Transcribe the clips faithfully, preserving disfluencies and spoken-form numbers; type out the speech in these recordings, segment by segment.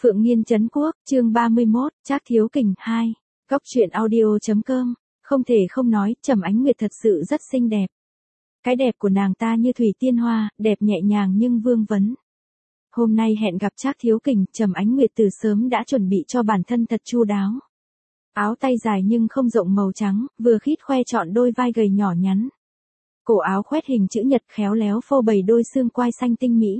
Phượng Nghiên Trấn Quốc, chương ba mươi mốt, Trác Thiếu Kình hai. Góc truyện audio.com. Không thể không nói, Trầm Ánh Nguyệt thật sự rất xinh đẹp. Cái đẹp của nàng ta như thủy tiên hoa, đẹp nhẹ nhàng nhưng vương vấn. Hôm nay hẹn gặp Trác Thiếu Kình, Trầm Ánh Nguyệt từ sớm đã chuẩn bị cho bản thân thật chu đáo. Áo tay dài nhưng không rộng màu trắng, vừa khít khoe trọn đôi vai gầy nhỏ nhắn. Cổ áo khoét hình chữ nhật khéo léo phô bày đôi xương quai xanh tinh mỹ.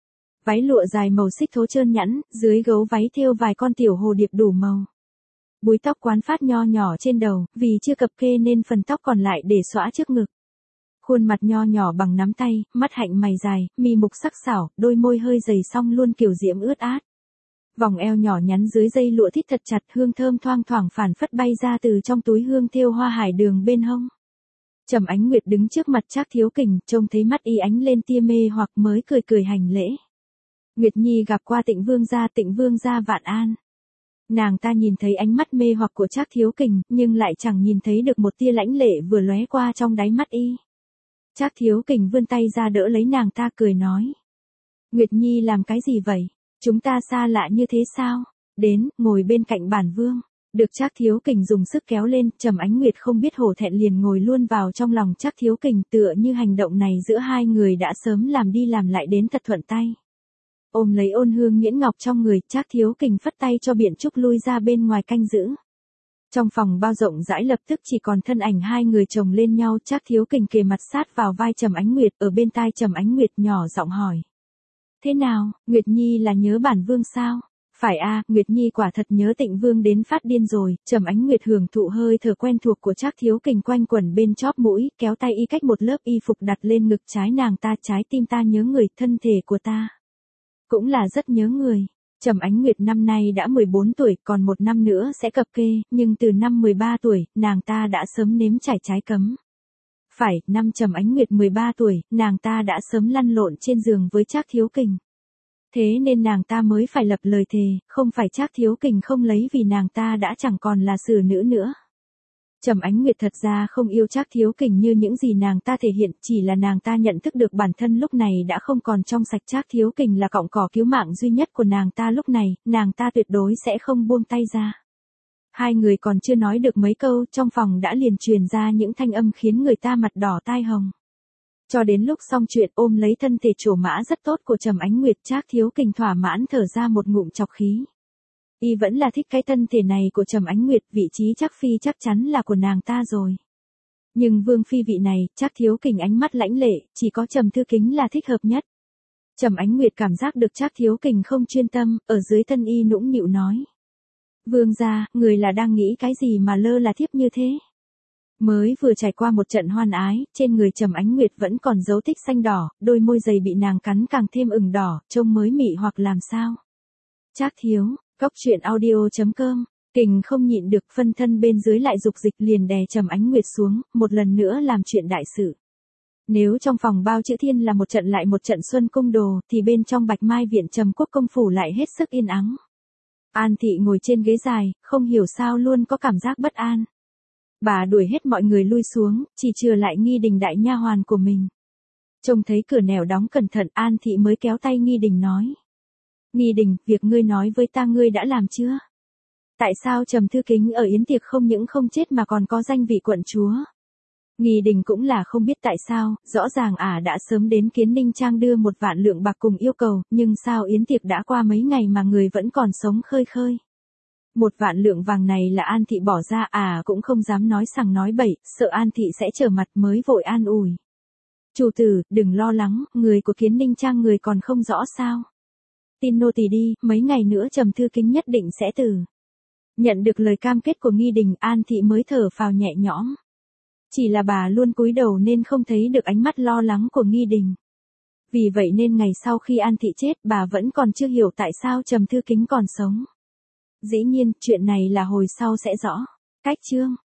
Váy lụa dài màu xích thố trơn nhẵn, dưới gấu váy thêu vài con tiểu hồ điệp đủ màu. Búi tóc quán phát nho nhỏ trên đầu, vì chưa cập kê nên phần tóc còn lại để xõa trước ngực. Khuôn mặt nho nhỏ bằng nắm tay, mắt hạnh mày dài, mi mục sắc sảo, đôi môi hơi dày song luôn kiểu diễm ướt át. Vòng eo nhỏ nhắn dưới dây lụa thít thật chặt, hương thơm thoang thoảng phản phất bay ra từ trong túi hương thêu hoa hải đường bên hông. Trầm Ánh Nguyệt đứng trước mặt Trác Thiếu Kình, trông thấy mắt y ánh lên tia mê hoặc mới cười cười hành lễ. Nguyệt Nhi gặp qua Tịnh Vương gia, Tịnh Vương gia vạn an. Nàng ta nhìn thấy ánh mắt mê hoặc của Trác Thiếu Kình, nhưng lại chẳng nhìn thấy được một tia lãnh lệ vừa lóe qua trong đáy mắt y. Trác Thiếu Kình vươn tay ra đỡ lấy nàng ta cười nói. Nguyệt Nhi làm cái gì vậy? Chúng ta xa lạ như thế sao? Đến, ngồi bên cạnh bản vương. Được Trác Thiếu Kình dùng sức kéo lên, Trầm Ánh Nguyệt không biết hổ thẹn liền ngồi luôn vào trong lòng Trác Thiếu Kình, tựa như hành động này giữa hai người đã sớm làm đi làm lại đến thật thuận tay. Ôm lấy ôn hương nhuyễn ngọc trong người, Trác Thiếu Kình phất tay cho Biện Trúc lui ra bên ngoài canh giữ. Trong phòng bao rộng rãi lập tức chỉ còn thân ảnh hai người chồng lên nhau, Trác Thiếu Kình kề mặt sát vào vai Trầm Ánh Nguyệt, ở bên tai Trầm Ánh Nguyệt nhỏ giọng hỏi. Thế nào, Nguyệt Nhi là nhớ bản vương sao? Phải a, Nguyệt Nhi quả thật nhớ Tịnh Vương đến phát điên rồi. Trầm Ánh Nguyệt hưởng thụ hơi thở quen thuộc của Trác Thiếu Kình quanh quẩn bên chóp mũi, kéo tay y cách một lớp y phục đặt lên ngực trái nàng ta. Trái tim ta nhớ người, thân thể của ta cũng là rất nhớ người. Trầm Ánh Nguyệt năm nay đã mười bốn tuổi, còn một năm nữa sẽ cập kê, nhưng từ năm mười ba tuổi, nàng ta đã sớm nếm trải trái cấm. Phải, năm Trầm Ánh Nguyệt mười ba tuổi, nàng ta đã sớm lăn lộn trên giường với Trác Thiếu Kình. Thế nên nàng ta mới phải lập lời thề, không phải Trác Thiếu Kình không lấy vì nàng ta đã chẳng còn là xử nữ nữa. Trầm Ánh Nguyệt thật ra không yêu Trác Thiếu Kình như những gì nàng ta thể hiện, chỉ là nàng ta nhận thức được bản thân lúc này đã không còn trong sạch. Trác Thiếu Kình là cọng cỏ cứu mạng duy nhất của nàng ta lúc này, nàng ta tuyệt đối sẽ không buông tay ra. Hai người còn chưa nói được mấy câu, trong phòng đã liền truyền ra những thanh âm khiến người ta mặt đỏ tai hồng. Cho đến lúc xong chuyện, ôm lấy thân thể trổ mã rất tốt của Trầm Ánh Nguyệt, Trác Thiếu Kình thỏa mãn thở ra một ngụm trọc khí. Y vẫn là thích cái thân thể này của Trầm Ánh Nguyệt, vị trí chắc phi chắc chắn là của nàng ta rồi. Nhưng vương phi vị này, Trác Thiếu Kình ánh mắt lãnh lệ, chỉ có Trầm Thư Kính là thích hợp nhất. Trầm Ánh Nguyệt cảm giác được Trác Thiếu Kình không chuyên tâm, ở dưới thân y nũng nịu nói. Vương gia, người là đang nghĩ cái gì mà lơ là thiếp như thế? Mới vừa trải qua một trận hoan ái, trên người Trầm Ánh Nguyệt vẫn còn dấu tích xanh đỏ, đôi môi dày bị nàng cắn càng thêm ửng đỏ, trông mới mị hoặc làm sao. Trác thiếu, góc truyện audio.com, Kình không nhịn được, phân thân bên dưới lại dục dịch liền đè Trầm Ánh Nguyệt xuống, một lần nữa làm chuyện đại sự. Nếu trong phòng bao chữ thiên là một trận lại một trận xuân cung đồ, thì bên trong Bạch Mai viện Trầm Quốc công phủ lại hết sức yên ắng. An Thị ngồi trên ghế dài, không hiểu sao luôn có cảm giác bất an. Bà đuổi hết mọi người lui xuống, chỉ chừa lại Nghi Đình đại nha hoàn của mình. Trông thấy cửa nẻo đóng cẩn thận, An Thị mới kéo tay Nghi Đình nói. Nghi Đình, việc ngươi nói với ta ngươi đã làm chưa? Tại sao Trầm Thư Kính ở yến tiệc không những không chết mà còn có danh vị quận chúa? Nghi Đình cũng là không biết tại sao, rõ ràng ả à đã sớm đến Kiến Ninh Trang đưa một vạn lượng bạc cùng yêu cầu, nhưng sao yến tiệc đã qua mấy ngày mà người vẫn còn sống khơi khơi. Một vạn lượng vàng này là An Thị bỏ ra, à cũng không dám nói sằng nói bậy, sợ An Thị sẽ trở mặt mới vội an ủi. Chủ tử, đừng lo lắng, người của Kiến Ninh Trang người còn không rõ sao. Tin nô tỳ đi, mấy ngày nữa Trầm Thư Kính nhất định sẽ từ. Nhận được lời cam kết của Nghi Đình, An Thị mới thở phào nhẹ nhõm. Chỉ là bà luôn cúi đầu nên không thấy được ánh mắt lo lắng của Nghi Đình. Vì vậy nên ngày sau khi An Thị chết, bà vẫn còn chưa hiểu tại sao Trầm Thư Kính còn sống. Dĩ nhiên, chuyện này là hồi sau sẽ rõ. Cách chương